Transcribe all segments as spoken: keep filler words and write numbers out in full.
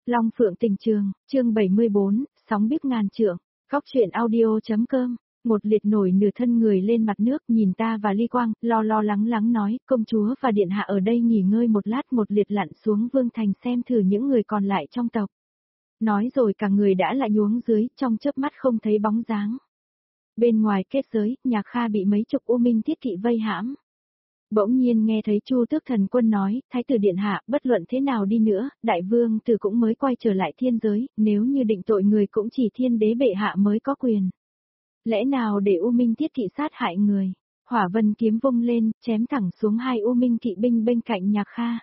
Long Phượng Tình Trường, chương bảy mươi bốn, sóng biết ngàn trượng, góc truyện audio.com. Một liệt nổi nửa thân người lên mặt nước nhìn ta và Ly Quang, lo lo lắng lắng nói, công chúa và điện hạ ở đây nghỉ ngơi một lát, một liệt lặn xuống Vương Thành xem thử những người còn lại trong tộc. Nói rồi cả người đã lại nhuốm dưới, trong chớp mắt không thấy bóng dáng. Bên ngoài kết giới, Nhạc Kha bị mấy chục U Minh Thiết Kỵ vây hãm. Bỗng nhiên nghe thấy Chu Tước Thần Quân nói, Thái tử điện hạ, bất luận thế nào đi nữa, đại vương tử cũng mới quay trở lại thiên giới, nếu như định tội người cũng chỉ thiên đế bệ hạ mới có quyền. Lẽ nào để U Minh Thiết Kỵ sát hại người? Hỏa Vân kiếm vung lên, chém thẳng xuống hai U Minh kỵ binh bên cạnh Nhạc Kha.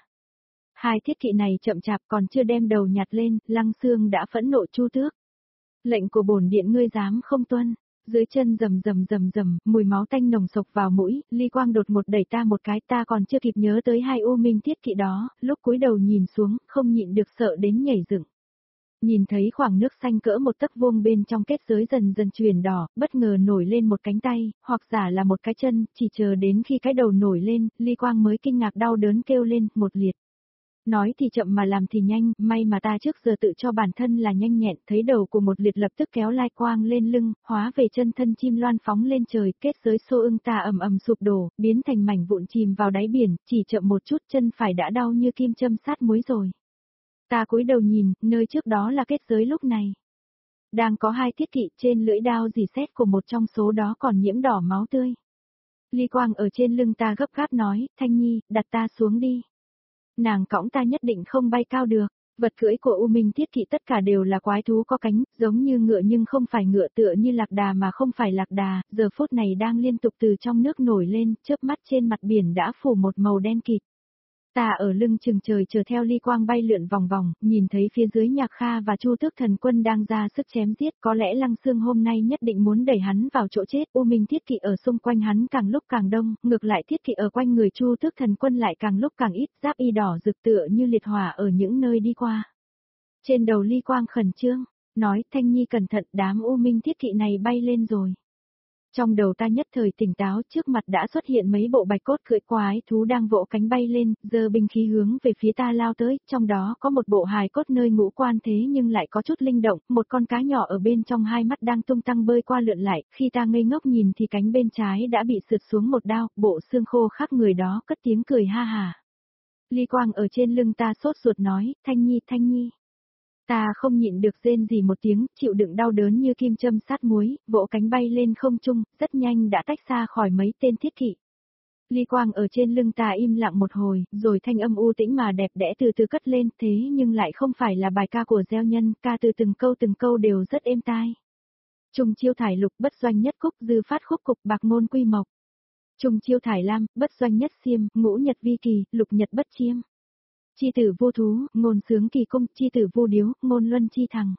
Hai thiết kỵ này chậm chạp còn chưa đem đầu nhặt lên, Lăng Xương đã phẫn nộ Chu Tước. Lệnh của bổn điện ngươi dám không tuân? Dưới chân rầm rầm rầm rầm, mùi máu tanh nồng sộc vào mũi, Ly Quang đột một đẩy ta một cái, ta còn chưa kịp nhớ tới hai U Minh Thiết Kỵ đó, lúc cúi đầu nhìn xuống, không nhịn được sợ đến nhảy dựng. Nhìn thấy khoảng nước xanh cỡ một tấc vuông bên trong kết giới dần dần chuyển đỏ, bất ngờ nổi lên một cánh tay, hoặc giả là một cái chân, chỉ chờ đến khi cái đầu nổi lên, Ly Quang mới kinh ngạc đau đớn kêu lên, một liệt. Nói thì chậm mà làm thì nhanh, may mà ta trước giờ tự cho bản thân là nhanh nhẹn, thấy đầu của một liệt lập tức kéo Lai Quang lên lưng, hóa về chân thân chim loan phóng lên trời, kết giới xô ưng ta ầm ầm sụp đổ, biến thành mảnh vụn chìm vào đáy biển, chỉ chậm một chút chân phải đã đau như kim châm sát muối rồi. Ta cúi đầu nhìn, nơi trước đó là kết giới lúc này. Đang có hai thiết kỵ, trên lưỡi đao rỉ sét của một trong số đó còn nhiễm đỏ máu tươi. Ly Quang ở trên lưng ta gấp gáp nói, Thanh Nhi, đặt ta xuống đi. Nàng cõng ta nhất định không bay cao được. Vật cưỡi của U Minh Thiết Kỵ tất cả đều là quái thú có cánh, giống như ngựa nhưng không phải ngựa, tựa như lạc đà mà không phải lạc đà, giờ phút này đang liên tục từ trong nước nổi lên, chớp mắt trên mặt biển đã phủ một màu đen kịt. Ta ở lưng chừng trời chờ theo Ly Quang bay lượn vòng vòng, nhìn thấy phía dưới Nhạc Kha và Chu Tước Thần Quân đang ra sức chém giết, có lẽ Lăng Xương hôm nay nhất định muốn đẩy hắn vào chỗ chết. U Minh Thiết Kỵ ở xung quanh hắn càng lúc càng đông, ngược lại Thiết Kỵ ở quanh người Chu Tước Thần Quân lại càng lúc càng ít, giáp y đỏ rực tựa như liệt hỏa ở những nơi đi qua. Trên đầu Ly Quang khẩn trương, nói, Thanh Nhi cẩn thận, đám U Minh Thiết Kỵ này bay lên rồi. Trong đầu ta nhất thời tỉnh táo, trước mặt đã xuất hiện mấy bộ bạch cốt cưỡi quái thú đang vỗ cánh bay lên, giơ binh khí hướng về phía ta lao tới, trong đó có một bộ hài cốt nơi ngũ quan thế nhưng lại có chút linh động, một con cá nhỏ ở bên trong hai mắt đang tung tăng bơi qua lượn lại, khi ta ngây ngốc nhìn thì cánh bên trái đã bị sượt xuống một đao, bộ xương khô khắc người đó cất tiếng cười ha hà. Ly Quang ở trên lưng ta sốt ruột nói, Thanh Nhi, Thanh Nhi. Ta không nhịn được rên gì một tiếng, chịu đựng đau đớn như kim châm sát muối, vỗ cánh bay lên không trung, rất nhanh đã tách xa khỏi mấy tên thiết kỵ. Ly Quang ở trên lưng ta im lặng một hồi, rồi thanh âm u tĩnh mà đẹp đẽ từ từ cất lên, thế nhưng lại không phải là bài ca của gieo nhân, ca từ từng câu từng câu đều rất êm tai. Trung chiêu thải lục, bất doanh nhất khúc, dư phát khúc cục, bạc ngôn quy mộc. Trung chiêu thải lam, bất doanh nhất xiêm, ngũ nhật vi kỳ, lục nhật bất chiêm. Chi tử vô thú, ngôn sướng kỳ cung, chi tử vô điếu, ngôn luân chi thằng.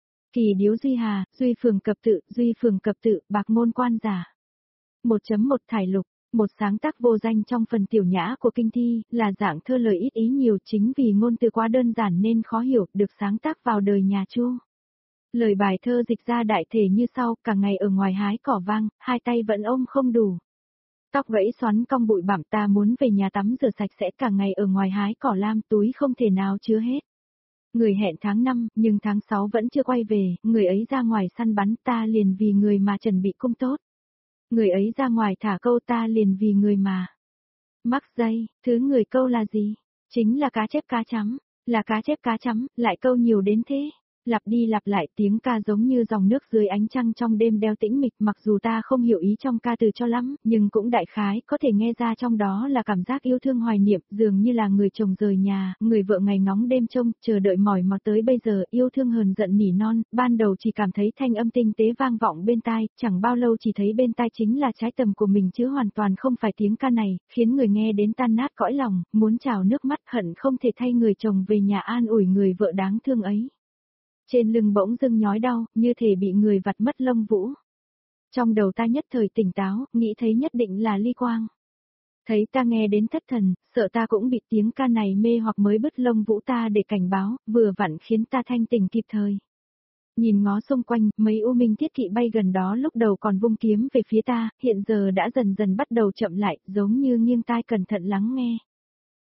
Kỳ điếu duy hà, duy phường cập tự, duy phường cập tự, bạc ngôn quan giả. một chấm một thải lục, một sáng tác vô danh trong phần tiểu nhã của kinh thi, là dạng thơ lời ít ý nhiều, chính vì ngôn từ quá đơn giản nên khó hiểu, được sáng tác vào đời nhà Chu. Lời bài thơ dịch ra đại thể như sau, cả ngày ở ngoài hái cỏ vang, hai tay vẫn ôm không đủ. Tóc gãy xoắn cong bụi bặm, ta muốn về nhà tắm rửa sạch sẽ, cả ngày ở ngoài hái cỏ lam, túi không thể nào chứa hết. Người hẹn tháng năm, nhưng tháng sáu vẫn chưa quay về, người ấy ra ngoài săn bắn, ta liền vì người mà chuẩn bị cung tốt. Người ấy ra ngoài thả câu, ta liền vì người mà mắc dây. Thứ người câu là gì? Chính là cá chép cá chấm, là cá chép cá chấm, lại câu nhiều đến thế. Lặp đi lặp lại, tiếng ca giống như dòng nước dưới ánh trăng trong đêm đeo tĩnh mịch, mặc dù ta không hiểu ý trong ca từ cho lắm, nhưng cũng đại khái có thể nghe ra trong đó là cảm giác yêu thương hoài niệm, dường như là người chồng rời nhà, người vợ ngày ngóng đêm trông, chờ đợi mỏi mò tới bây giờ, yêu thương hờn giận nỉ non, ban đầu chỉ cảm thấy thanh âm tinh tế vang vọng bên tai, chẳng bao lâu chỉ thấy bên tai chính là trái tầm của mình chứ hoàn toàn không phải tiếng ca này, khiến người nghe đến tan nát cõi lòng, muốn trào nước mắt, hận không thể thay người chồng về nhà an ủi người vợ đáng thương ấy. Trên lưng bỗng dưng nhói đau, như thể bị người vặt mất lông vũ. Trong đầu ta nhất thời tỉnh táo, nghĩ thấy nhất định là Ly Quang. Thấy ta nghe đến thất thần, sợ ta cũng bị tiếng ca này mê hoặc mới bứt lông vũ ta để cảnh báo, vừa vặn khiến ta thanh tỉnh kịp thời. Nhìn ngó xung quanh, mấy U Minh Thiết Kỵ bay gần đó lúc đầu còn vung kiếm về phía ta, hiện giờ đã dần dần bắt đầu chậm lại, giống như nghiêng tai cẩn thận lắng nghe.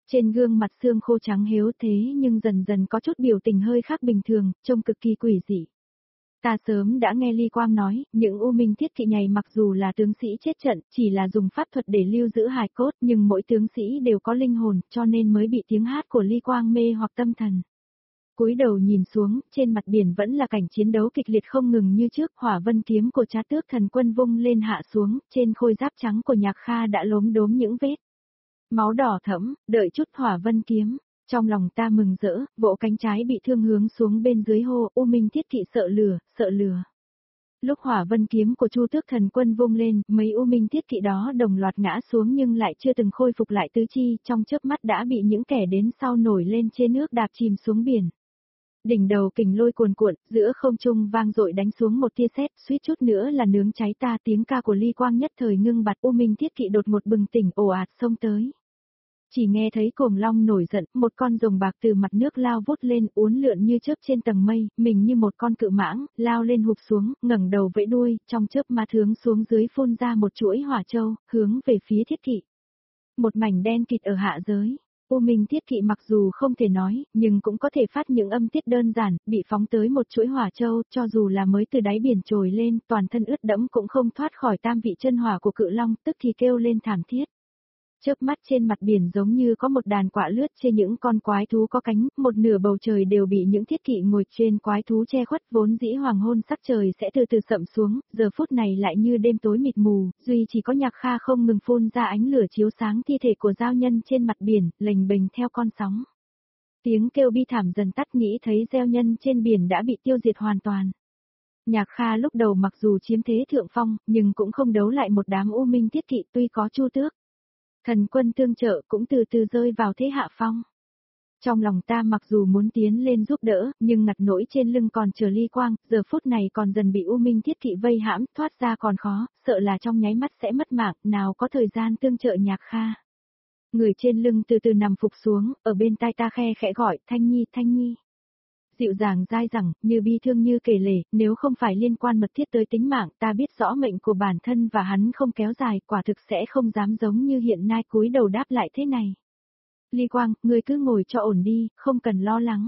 Trên gương mặt xương khô trắng héo thế nhưng dần dần có chút biểu tình hơi khác bình thường, trông cực kỳ quỷ dị. Ta sớm đã nghe Ly Quang nói, những U Minh Thiết Kỵ này mặc dù là tướng sĩ chết trận, chỉ là dùng pháp thuật để lưu giữ hài cốt, nhưng mỗi tướng sĩ đều có linh hồn, cho nên mới bị tiếng hát của Ly Quang mê hoặc tâm thần. Cúi đầu nhìn xuống, trên mặt biển vẫn là cảnh chiến đấu kịch liệt không ngừng như trước, hỏa vân kiếm của Trá Tước Thần Quân vung lên hạ xuống, trên khôi giáp trắng của Nhạc Kha đã lốm đốm những vết máu đỏ thẫm, đợi chút hỏa vân kiếm. Trong lòng ta mừng rỡ, vỗ cánh trái bị thương hướng xuống bên dưới hô, U Minh Thiết Kỵ sợ lửa, sợ lửa. Lúc hỏa vân kiếm của Chu Tước Thần Quân vung lên, mấy U Minh Thiết Kỵ đó đồng loạt ngã xuống nhưng lại chưa từng khôi phục lại tứ chi, trong chớp mắt đã bị những kẻ đến sau nổi lên trên nước đạp chìm xuống biển. Đỉnh đầu kình lôi cuồn cuộn, giữa không trung vang dội đánh xuống một tia sét, suýt chút nữa là nướng cháy ta. Tiếng ca của Ly Quang nhất thời ngưng bặt, U Minh Thiết Kỵ đột ngột bừng tỉnh ồ ạt xông tới. Chỉ nghe thấy Cuồng Long nổi giận, một con rồng bạc từ mặt nước lao vút lên, uốn lượn như chớp trên tầng mây, mình như một con cự mãng, lao lên hụp xuống, ngẩng đầu vẫy đuôi, trong chớp mắt hướng xuống dưới phun ra một chuỗi hỏa châu, hướng về phía Thiết Kỵ. Một mảnh đen kịt ở hạ giới. U Minh Thiết Kỵ mặc dù không thể nói, nhưng cũng có thể phát những âm tiết đơn giản, bị phóng tới một chuỗi hỏa châu, cho dù là mới từ đáy biển trồi lên, toàn thân ướt đẫm cũng không thoát khỏi tam vị chân hỏa của cự long, tức thì kêu lên thảm thiết. Chớp mắt trên mặt biển giống như có một đàn quạ lướt trên những con quái thú có cánh, một nửa bầu trời đều bị những thiết kỵ ngồi trên quái thú che khuất, vốn dĩ hoàng hôn sắc trời sẽ từ từ sậm xuống, giờ phút này lại như đêm tối mịt mù, duy chỉ có Nhạc Kha không ngừng phun ra ánh lửa chiếu sáng thi thể của giao nhân trên mặt biển, lềnh bềnh theo con sóng. Tiếng kêu bi thảm dần tắt, nghĩ thấy gieo nhân trên biển đã bị tiêu diệt hoàn toàn. Nhạc Kha lúc đầu mặc dù chiếm thế thượng phong, nhưng cũng không đấu lại một đám U Minh Thiết Kỵ, tuy có Chu Tước Thần Quân tương trợ cũng từ từ rơi vào thế hạ phong. Trong lòng ta mặc dù muốn tiến lên giúp đỡ, nhưng ngặt nỗi trên lưng còn chờ Ly Quang, giờ phút này còn dần bị U Minh Thiết Kỵ vây hãm, thoát ra còn khó, sợ là trong nháy mắt sẽ mất mạng, nào có thời gian tương trợ Nhạc Kha. Người trên lưng từ từ nằm phục xuống, ở bên tai ta khe khẽ gọi, Thanh Nhi, Thanh Nhi. Dịu dàng dai dẳng, như bi thương như kể lể, nếu không phải liên quan mật thiết tới tính mạng, ta biết rõ mệnh của bản thân và hắn không kéo dài, quả thực sẽ không dám giống như hiện nay cúi đầu đáp lại thế này. Ly Quang, ngươi cứ ngồi cho ổn đi, không cần lo lắng.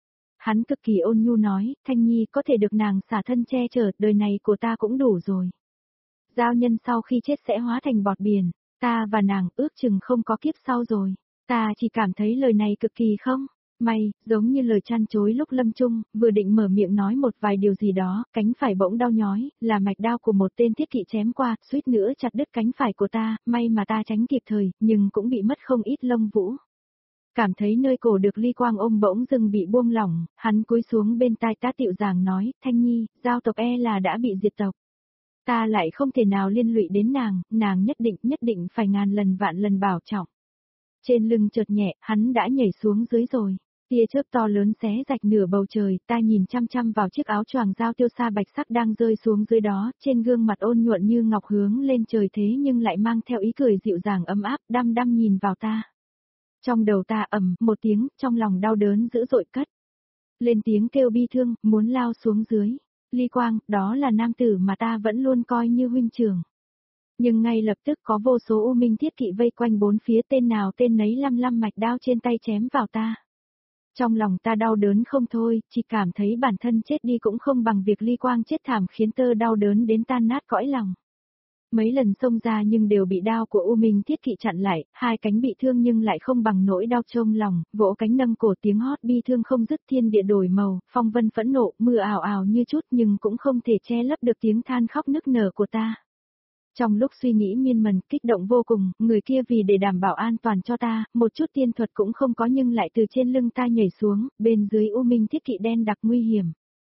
Hắn cực kỳ ôn nhu nói, Thanh Nhi có thể được nàng xả thân che chở, đời này của ta cũng đủ rồi. Giao nhân sau khi chết sẽ hóa thành bọt biển, ta và nàng ước chừng không có kiếp sau rồi. Ta chỉ cảm thấy lời này cực kỳ không may, giống như lời chăn chối lúc lâm chung, vừa định mở miệng nói một vài điều gì đó, cánh phải bỗng đau nhói, là mạch đao của một tên thiết kỵ chém qua, suýt nữa chặt đứt cánh phải của ta, may mà ta tránh kịp thời, nhưng cũng bị mất không ít lông vũ. Cảm thấy nơi cổ được Ly Quang ôm bỗng dưng bị buông lỏng, hắn cúi xuống bên tai ta dịu dàng nói, Thanh Nhi, giao tộc e là đã bị diệt tộc. Ta lại không thể nào liên lụy đến nàng, nàng nhất định nhất định phải ngàn lần vạn lần bảo trọng. Trên lưng chợt nhẹ, hắn đã nhảy xuống dưới rồi. Tia chớp to lớn xé rạch nửa bầu trời, ta nhìn chăm chăm vào chiếc áo choàng giao tiêu sa bạch sắc đang rơi xuống dưới đó, trên gương mặt ôn nhuận như ngọc hướng lên trời thế nhưng lại mang theo ý cười dịu dàng ấm áp, đăm đăm nhìn vào ta. Trong đầu ta ầm một tiếng, trong lòng đau đớn dữ dội cất lên tiếng kêu bi thương, muốn lao xuống dưới. Ly Quang, đó là nam tử mà ta vẫn luôn coi như huynh trưởng. Nhưng ngay lập tức có vô số U Minh Thiết Kỵ vây quanh bốn phía, tên nào tên nấy lăm lăm mạch đao trên tay chém vào ta. Trong lòng ta đau đớn không thôi, chỉ cảm thấy bản thân chết đi cũng không bằng việc Ly Quang chết thảm, khiến tơ đau đớn đến tan nát cõi lòng. Mấy lần xông ra nhưng đều bị đao của U Minh Thiết Kỵ chặn lại, hai cánh bị thương nhưng lại không bằng nỗi đau trong lòng, vỗ cánh nâng cổ tiếng hót bi thương không dứt, thiên địa đổi màu, phong vân phẫn nộ, mưa ảo ảo như chút nhưng cũng không thể che lấp được tiếng than khóc nức nở của ta. Trong lúc suy nghĩ miên man, kích động vô cùng, người kia vì để đảm bảo an toàn cho ta, một chút tiên thuật cũng không có nhưng lại từ trên lưng ta nhảy xuống, bên dưới U Minh Thiết Kỵ đen đặc nguy hiểm.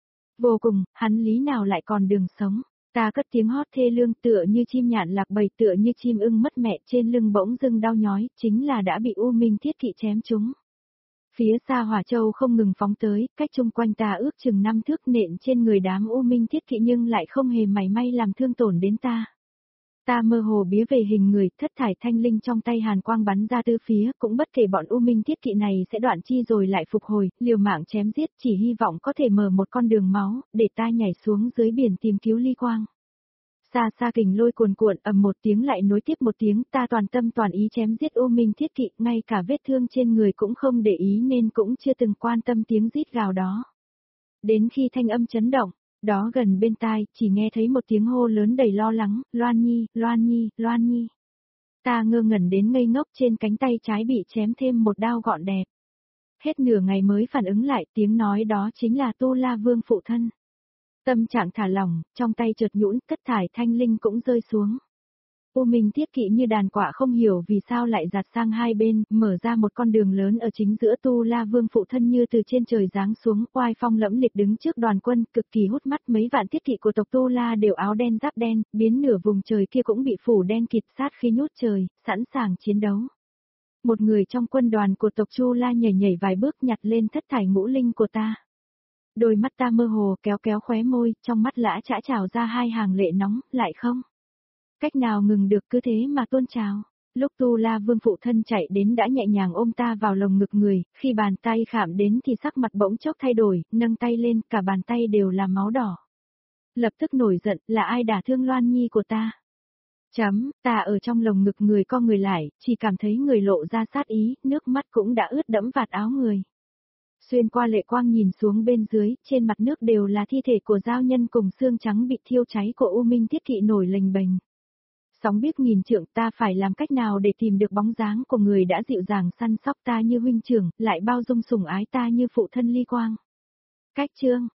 Vô cùng, hắn lý nào lại còn đường sống. Ta cất tiếng hót thê lương, tựa như chim nhạn lạc bầy, tựa như chim ưng mất mẹ, trên lưng bỗng dưng đau nhói, chính là đã bị U Minh Thiết Kỵ chém trúng. Phía xa hỏa châu không ngừng phóng tới, cách chung quanh ta ước chừng năm thước, nện trên người đám U Minh Thiết Kỵ nhưng lại không hề mảy may làm thương tổn đến ta. Ta mơ hồ bía về hình người, thất thải thanh linh trong tay hàn quang bắn ra tứ phía, cũng bất kể bọn U Minh Thiết Kỵ này sẽ đoạn chi rồi lại phục hồi, liều mạng chém giết, chỉ hy vọng có thể mở một con đường máu, để ta nhảy xuống dưới biển tìm cứu Ly Quang. Xa xa kình lôi cuồn cuộn ầm một tiếng lại nối tiếp một tiếng, ta toàn tâm toàn ý chém giết U Minh Thiết Kỵ, ngay cả vết thương trên người cũng không để ý nên cũng chưa từng quan tâm tiếng rít gào đó. Đến khi thanh âm chấn động, đó gần bên tai, chỉ nghe thấy một tiếng hô lớn đầy lo lắng, Loan Nhi, Loan Nhi, Loan Nhi. Ta ngơ ngẩn đến ngây ngốc, trên cánh tay trái bị chém thêm một đao gọn đẹp. Hết nửa ngày mới phản ứng lại, tiếng nói đó chính là Tu La Vương phụ thân. Tâm trạng thả lỏng, trong tay chợt nhũn, thất thải thanh linh cũng rơi xuống. U Minh Thiết Kỵ như đàn quạ không hiểu vì sao lại giạt sang hai bên, mở ra một con đường lớn ở chính giữa. Tu La Vương phụ thân như từ trên trời giáng xuống, oai phong lẫm liệt đứng trước đoàn quân, cực kỳ hút mắt. Mấy vạn thiết kỵ của tộc Tu La đều áo đen giáp đen, biến nửa vùng trời kia cũng bị phủ đen kịt, sát khí nhút trời, sẵn sàng chiến đấu. Một người trong quân đoàn của tộc Chu La nhảy nhảy vài bước nhặt lên thất thải ngũ linh của ta. Đôi mắt ta mơ hồ kéo kéo khóe môi, trong mắt lã chã trào ra hai hàng lệ nóng, lại không cách nào ngừng được, cứ thế mà tuôn trào. Lúc Tu La Vương phụ thân chạy đến đã nhẹ nhàng ôm ta vào lồng ngực người, khi bàn tay khảm đến thì sắc mặt bỗng chốc thay đổi, nâng tay lên, cả bàn tay đều là máu đỏ. Lập tức nổi giận, là ai đả thương Loan Nhi của ta? Chấm, ta ở trong lồng ngực người co người lại, chỉ cảm thấy người lộ ra sát ý, nước mắt cũng đã ướt đẫm vạt áo người. Xuyên qua lệ quang nhìn xuống bên dưới, trên mặt nước đều là thi thể của giao nhân cùng xương trắng bị thiêu cháy của U Minh Thiết Kỵ nổi lềnh bềnh. Sóng biết nghìn trượng, ta phải làm cách nào để tìm được bóng dáng của người đã dịu dàng săn sóc ta như huynh trưởng, lại bao dung sủng ái ta như phụ thân Ly Quang. Cách chương